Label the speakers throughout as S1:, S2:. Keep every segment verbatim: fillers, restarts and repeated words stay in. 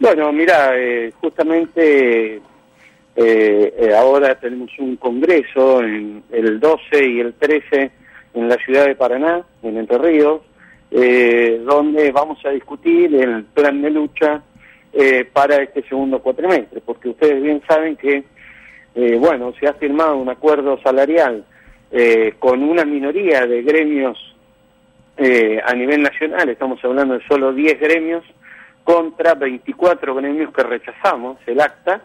S1: Bueno, mira, eh, justamente eh, eh, ahora tenemos un congreso en el doce y el trece en la ciudad de Paraná, en Entre Ríos, eh, donde vamos a discutir el plan de lucha eh, para este segundo cuatrimestre, porque ustedes bien saben que, eh, bueno, se ha firmado un acuerdo salarial eh, con una minoría de gremios eh, a nivel nacional, estamos hablando de solo diez gremios, contra veinticuatro gremios que rechazamos el acta,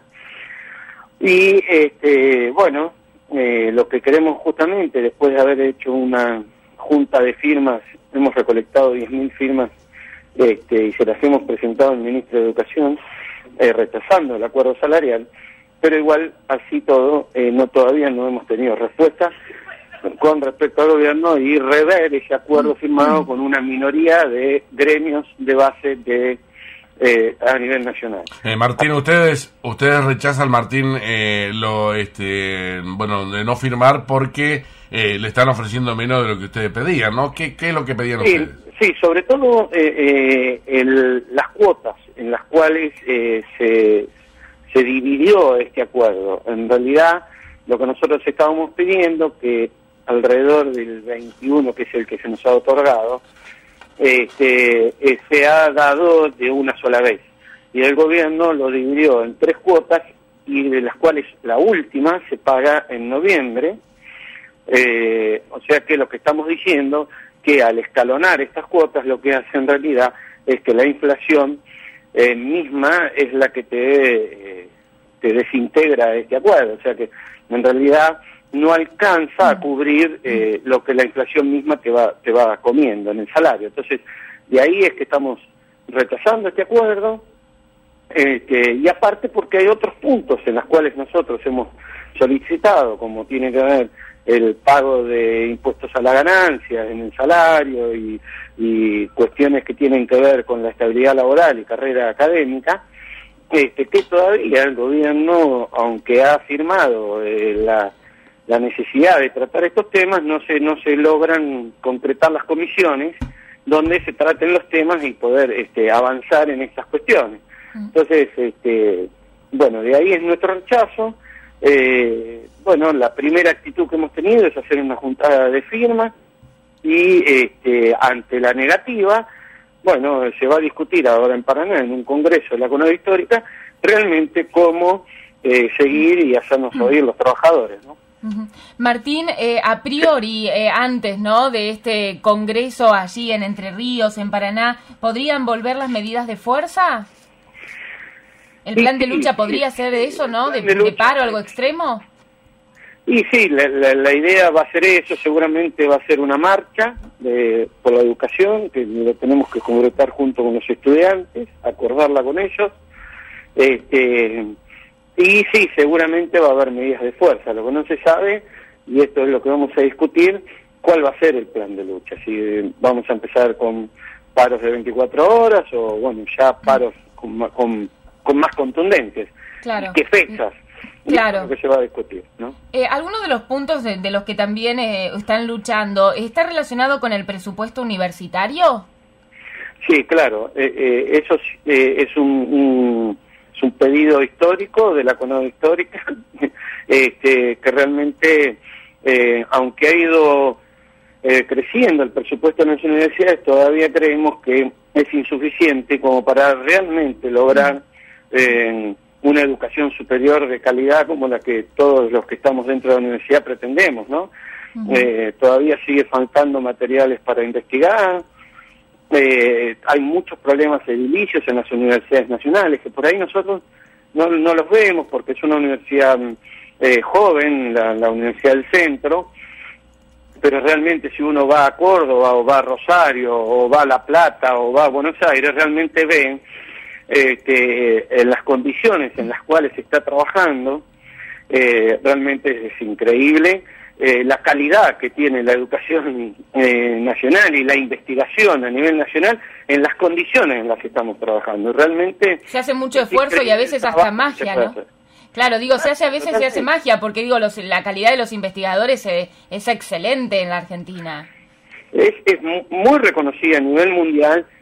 S1: y este, bueno, eh, lo que queremos justamente, después de haber hecho una junta de firmas, hemos recolectado diez mil firmas este, y se las hemos presentado al ministro de Educación, eh, rechazando el acuerdo salarial, pero igual, así todo, eh, no todavía no hemos tenido respuesta con respecto al gobierno y rever ese acuerdo firmado con una minoría de gremios de base de Eh, a nivel nacional.
S2: Eh, Martín, ustedes ustedes rechazan, Martín, eh, lo este bueno de no firmar porque eh, le están ofreciendo menos de lo que ustedes pedían, ¿no? ¿Qué, qué es lo que pedían
S1: sí,
S2: ustedes?
S1: Sí, sobre todo eh, eh, el, las cuotas en las cuales eh, se, se dividió este acuerdo. En realidad, lo que nosotros estábamos pidiendo, que alrededor del veintiuno, que es el que se nos ha otorgado, Este, eh, se ha dado de una sola vez, y el gobierno lo dividió en tres cuotas, y de las cuales la última se paga en noviembre, eh, o sea que lo que estamos diciendo, que al escalonar estas cuotas lo que hace en realidad es que la inflación eh, misma es la que te, eh, te desintegra este acuerdo, o sea que en realidad no alcanza a cubrir eh, lo que la inflación misma te va te va comiendo en el salario. Entonces, de ahí es que estamos rechazando este acuerdo, este, y aparte porque hay otros puntos en los cuales nosotros hemos solicitado, como tiene que ver el pago de impuestos a la ganancia en el salario y, y cuestiones que tienen que ver con la estabilidad laboral y carrera académica, este, que todavía el gobierno, aunque ha firmado eh, la la necesidad de tratar estos temas, no se no se logran concretar las comisiones donde se traten los temas y poder este, avanzar en estas cuestiones. Entonces, este, bueno, de ahí es nuestro rechazo. Eh, bueno, la primera actitud que hemos tenido es hacer una juntada de firmas y este, ante la negativa, bueno, se va a discutir ahora en Paraná, en un congreso de la CONADE Histórica, realmente cómo eh, seguir y hacernos oír los trabajadores, ¿no?
S3: Uh-huh. Martín, eh, a priori, eh, antes, ¿no?, de este congreso allí en Entre Ríos, en Paraná, ¿podrían volver las medidas de fuerza? ¿El plan de lucha podría ser de eso, no? ¿De, de paro, algo extremo?
S1: Y sí, la, la, la idea va a ser eso, seguramente va a ser una marcha de, por la educación, que lo tenemos que concretar junto con los estudiantes, acordarla con ellos, este... Y sí, seguramente va a haber medidas de fuerza. Lo que no se sabe, y esto es lo que vamos a discutir, cuál va a ser el plan de lucha. Si vamos a empezar con paros de veinticuatro horas o, bueno, ya paros con, con, con más contundentes.
S3: Claro.
S1: ¿Qué fechas?
S3: Claro.
S1: Es lo que se va a discutir, ¿no?
S3: Eh, algunos de los puntos de, de los que también eh, están luchando, ¿está relacionado con el presupuesto universitario?
S1: Sí, claro. Eh, eh, eso eh, es un... un Es un pedido histórico de la CONADE Histórica, este, que realmente, eh, aunque ha ido eh, creciendo el presupuesto de las universidades, todavía creemos que es insuficiente como para realmente lograr eh, una educación superior de calidad como la que todos los que estamos dentro de la universidad pretendemos, ¿no? Uh-huh. Eh, todavía sigue faltando materiales para investigar. Eh, hay muchos problemas edilicios en las universidades nacionales, que por ahí nosotros no, no los vemos porque es una universidad eh, joven, la, la Universidad del Centro, pero realmente si uno va a Córdoba o va a Rosario o va a La Plata o va a Buenos Aires, realmente ven eh, que en las condiciones en las cuales se está trabajando, eh, realmente es increíble. Eh, la calidad que tiene la educación eh, nacional y la investigación a nivel nacional en las condiciones en las que estamos trabajando. Realmente
S3: se hace mucho esfuerzo y a veces hasta magia, ¿no? Claro, digo, se hace a veces se hace magia porque digo los, la calidad de los investigadores eh, es excelente en la Argentina.
S1: Es, es muy reconocida a nivel mundial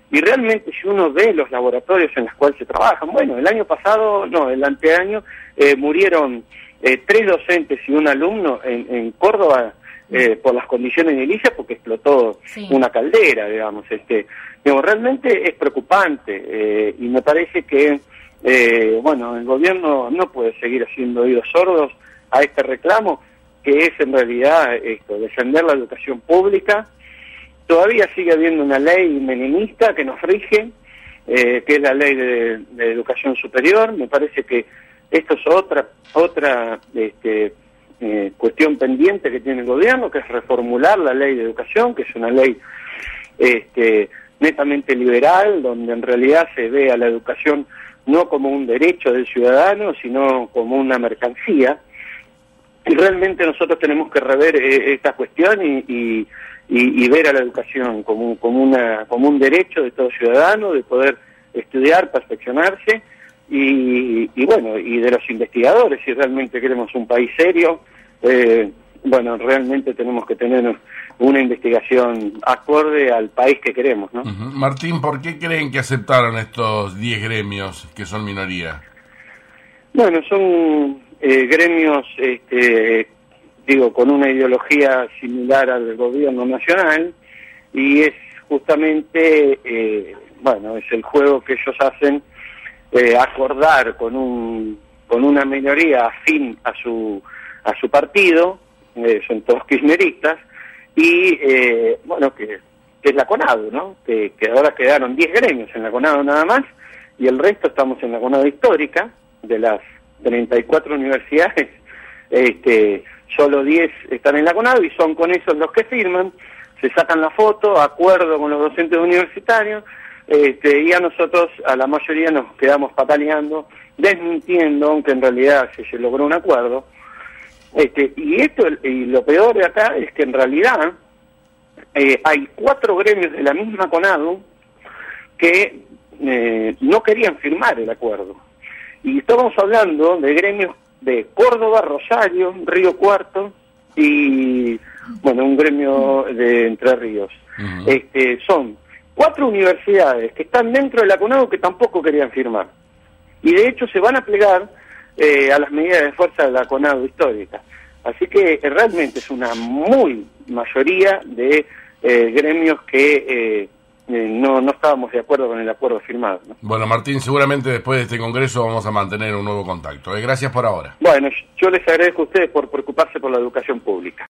S1: y realmente si uno ve los laboratorios en los cuales se trabajan, bueno, el año pasado, no, el anteaño, eh, murieron eh, tres docentes y un alumno en, en Córdoba eh, por las condiciones edilicias porque explotó sí. una caldera, digamos. Este, digamos, realmente es preocupante eh, y me parece que, eh, bueno, el gobierno no puede seguir haciendo oídos sordos a este reclamo, que es en realidad esto, defender la educación pública. Todavía sigue habiendo una ley menemista que nos rige, eh, que es la ley de, de educación superior. Me parece que esto es otra otra este, eh, cuestión pendiente que tiene el gobierno, que es reformular la ley de educación, que es una ley este, netamente liberal, donde en realidad se ve a la educación no como un derecho del ciudadano, sino como una mercancía. Y realmente nosotros tenemos que rever eh, esta cuestión y, y, y, y ver a la educación como, como, una, como un derecho de todo ciudadano, de poder estudiar, perfeccionarse, y, y bueno, y de los investigadores, si realmente queremos un país serio, eh, bueno, realmente tenemos que tener una investigación acorde al país que queremos, ¿no?
S2: Uh-huh. Martín, ¿por qué creen que aceptaron estos diez gremios que son minoría?
S1: Bueno, son eh, gremios, este, digo, con una ideología similar al gobierno nacional, y es justamente, eh, bueno, es el juego que ellos hacen, eh, acordar con un con una minoría afín a su a su partido, eh, son todos kirchneristas, y eh, bueno, que, que es la CONADU, ¿no? Que, que ahora quedaron diez gremios en la CONADU nada más, y el resto estamos en la CONADU histórica. De las treinta y cuatro universidades, este, solo diez están en la CONADU, y son con esos los que firman, se sacan la foto, acuerdo con los docentes universitarios, este, y a nosotros, a la mayoría, nos quedamos pataleando, desmintiendo, aunque en realidad se, se logró un acuerdo. Este, y esto, y lo peor de acá es que en realidad eh, hay cuatro gremios de la misma CONADU que eh, no querían firmar el acuerdo. Y estamos hablando de gremios de Córdoba, Rosario, Río Cuarto y, bueno, un gremio de Entre Ríos. Uh-huh. Este, son cuatro universidades que están dentro de la CONADU que tampoco querían firmar. Y de hecho se van a plegar eh, a las medidas de fuerza de la CONADU histórica. Así que eh, realmente es una muy mayoría de eh, gremios que eh, eh, no, no estábamos de acuerdo con el acuerdo firmado, ¿no?
S2: Bueno, Martín, seguramente después de este congreso vamos a mantener un nuevo contacto. Eh, gracias por ahora.
S1: Bueno, yo les agradezco a ustedes por preocuparse por la educación pública.